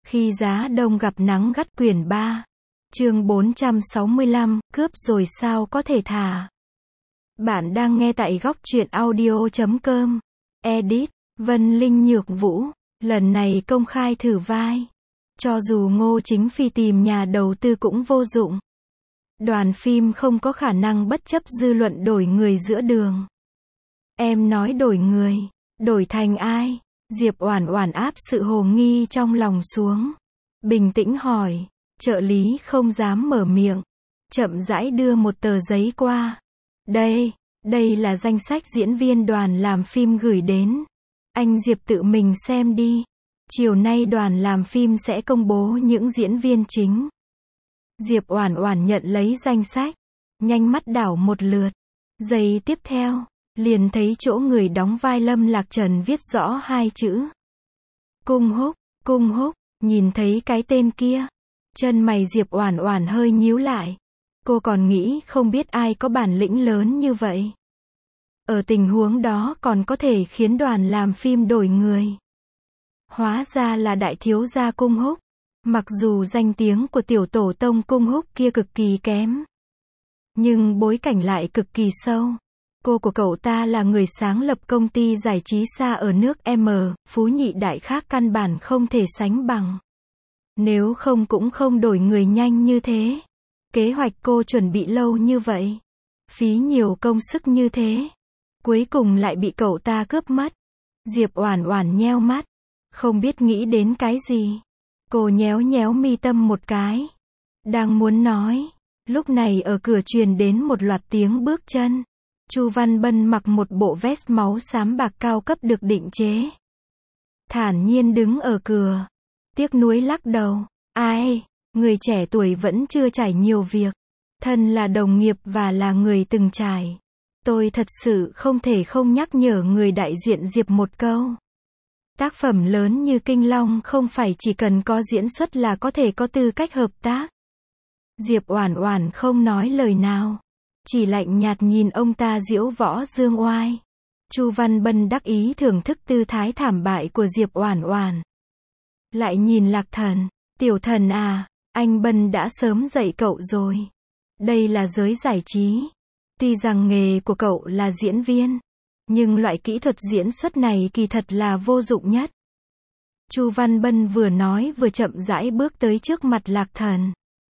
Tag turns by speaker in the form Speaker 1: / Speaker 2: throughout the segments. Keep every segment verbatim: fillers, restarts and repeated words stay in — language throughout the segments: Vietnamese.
Speaker 1: Khi giá đông gặp nắng gắt quyển ba. Chương bốn trăm sáu mươi lăm, cướp rồi sao có thể thả. Bạn đang nghe tại góc truyện audio chấm com. Edit, Vân Linh Nhược Vũ, lần này công khai thử vai. Cho dù Ngô Chính Phi tìm nhà đầu tư cũng vô dụng. Đoàn phim không có khả năng bất chấp dư luận đổi người giữa đường. Em nói đổi người, đổi thành ai? Diệp Oản Oản áp sự hồ nghi trong lòng xuống. Bình tĩnh hỏi, trợ lý không dám mở miệng. Chậm rãi đưa một tờ giấy qua. Đây, đây là danh sách diễn viên đoàn làm phim gửi đến. Anh Diệp tự mình xem đi. Chiều nay đoàn làm phim sẽ công bố những diễn viên chính. Diệp Oản Oản nhận lấy danh sách, nhanh mắt đảo một lượt. Giây tiếp theo, liền thấy chỗ người đóng vai Lâm Lạc Trần viết rõ hai chữ. Cung Húc, Cung Húc, nhìn thấy cái tên kia, chân mày Diệp Oản Oản hơi nhíu lại. Cô còn nghĩ không biết ai có bản lĩnh lớn như vậy. Ở tình huống đó còn có thể khiến đoàn làm phim đổi người. Hóa ra là đại thiếu gia Cung Húc. Mặc dù danh tiếng của tiểu tổ tông Cung Húc kia cực kỳ kém, nhưng bối cảnh lại cực kỳ sâu. Cô của cậu ta là người sáng lập công ty giải trí xa ở nước M, phú nhị đại khác căn bản không thể sánh bằng. Nếu không cũng không đổi người nhanh như thế. Kế hoạch cô chuẩn bị lâu như vậy, phí nhiều công sức như thế, cuối cùng lại bị cậu ta cướp mất. Diệp Oản Oản nheo mắt, không biết nghĩ đến cái gì. Cô nhéo nhéo mi tâm một cái. Đang muốn nói, lúc này ở cửa truyền đến một loạt tiếng bước chân. Chu Văn Bân mặc một bộ vest máu xám bạc cao cấp được định chế. Thản nhiên đứng ở cửa. Tiếc nuối lắc đầu. Ai, người trẻ tuổi vẫn chưa trải nhiều việc. Thân là đồng nghiệp và là người từng trải. Tôi thật sự không thể không nhắc nhở người đại diện Diệp một câu. Tác phẩm lớn như Kinh Long không phải chỉ cần có diễn xuất là có thể có tư cách hợp tác. Diệp Oản Oản không nói lời nào, chỉ lạnh nhạt nhìn ông ta diễu võ dương oai. Chu Văn Bân đắc ý thưởng thức tư thái thảm bại của Diệp Oản Oản. Lại nhìn Lạc Thần, tiểu thần à, anh Bân đã sớm dạy cậu rồi. Đây là giới giải trí. Tuy rằng nghề của cậu là diễn viên, nhưng loại kỹ thuật diễn xuất này kỳ thật là vô dụng nhất. Chu Văn Bân vừa nói vừa chậm rãi bước tới trước mặt Lạc Thần.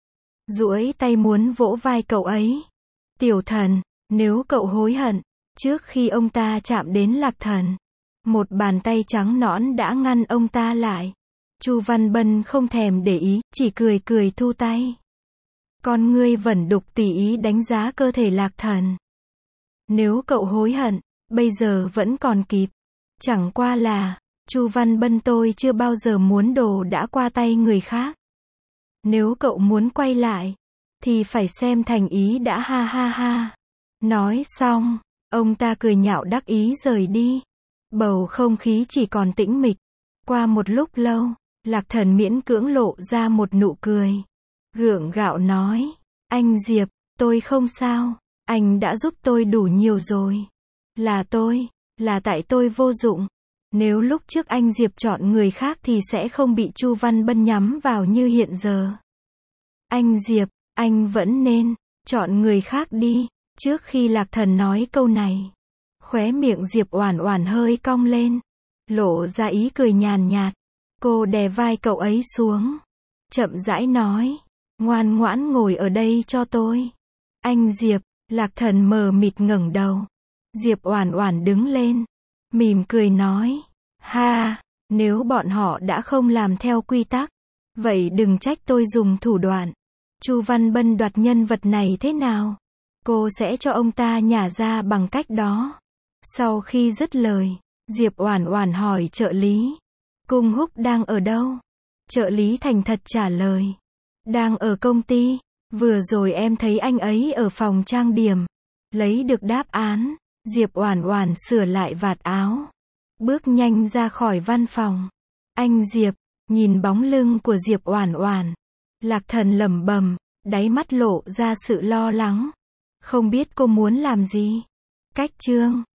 Speaker 1: Duỗi tay muốn vỗ vai cậu ấy. Tiểu thần, nếu cậu hối hận. Trước khi ông ta chạm đến Lạc Thần, một bàn tay trắng nõn đã ngăn ông ta lại. Chu Văn Bân không thèm để ý, chỉ cười cười thu tay. Con ngươi vẫn đục tùy ý đánh giá cơ thể Lạc Thần. Nếu cậu hối hận, bây giờ vẫn còn kịp. Chẳng qua là, Chu Văn Bân tôi chưa bao giờ muốn đồ đã qua tay người khác. Nếu cậu muốn quay lại, thì phải xem thành ý đã ha ha ha. Nói xong, ông ta cười nhạo đắc ý rời đi. Bầu không khí chỉ còn tĩnh mịch. Qua một lúc lâu, Lạc Thần miễn cưỡng lộ ra một nụ cười. Gượng gạo nói, anh Diệp, tôi không sao. Anh đã giúp tôi đủ nhiều rồi. Là tôi, là tại tôi vô dụng. Nếu lúc trước anh Diệp chọn người khác thì sẽ không bị Chu Văn Bân nhắm vào như hiện giờ. Anh Diệp, anh vẫn nên chọn người khác đi. Trước khi Lạc Thần nói câu này, khóe miệng Diệp Oản Oản hơi cong lên, lộ ra ý cười nhàn nhạt. Cô đè vai cậu ấy xuống, chậm rãi nói, ngoan ngoãn ngồi ở đây cho tôi. Anh Diệp. Lạc Thần mờ mịt ngẩng đầu. Diệp Oản Oản đứng lên, mỉm cười nói, ha, nếu bọn họ đã không làm theo quy tắc, vậy đừng trách tôi dùng thủ đoạn. Chu Văn Bân đoạt nhân vật này thế nào? Cô sẽ cho ông ta nhả ra bằng cách đó. Sau khi dứt lời, Diệp Oản Oản hỏi trợ lý, Cung Húc đang ở đâu? Trợ lý thành thật trả lời, đang ở công ty. Vừa rồi em thấy anh ấy ở phòng trang điểm. Lấy được đáp án, Diệp Oản Oản sửa lại vạt áo, bước nhanh ra khỏi văn phòng. Anh Diệp, nhìn bóng lưng của Diệp Oản Oản, Lạc Thần lẩm bẩm, đáy mắt lộ ra sự lo lắng. Không biết cô muốn làm gì. Cách chương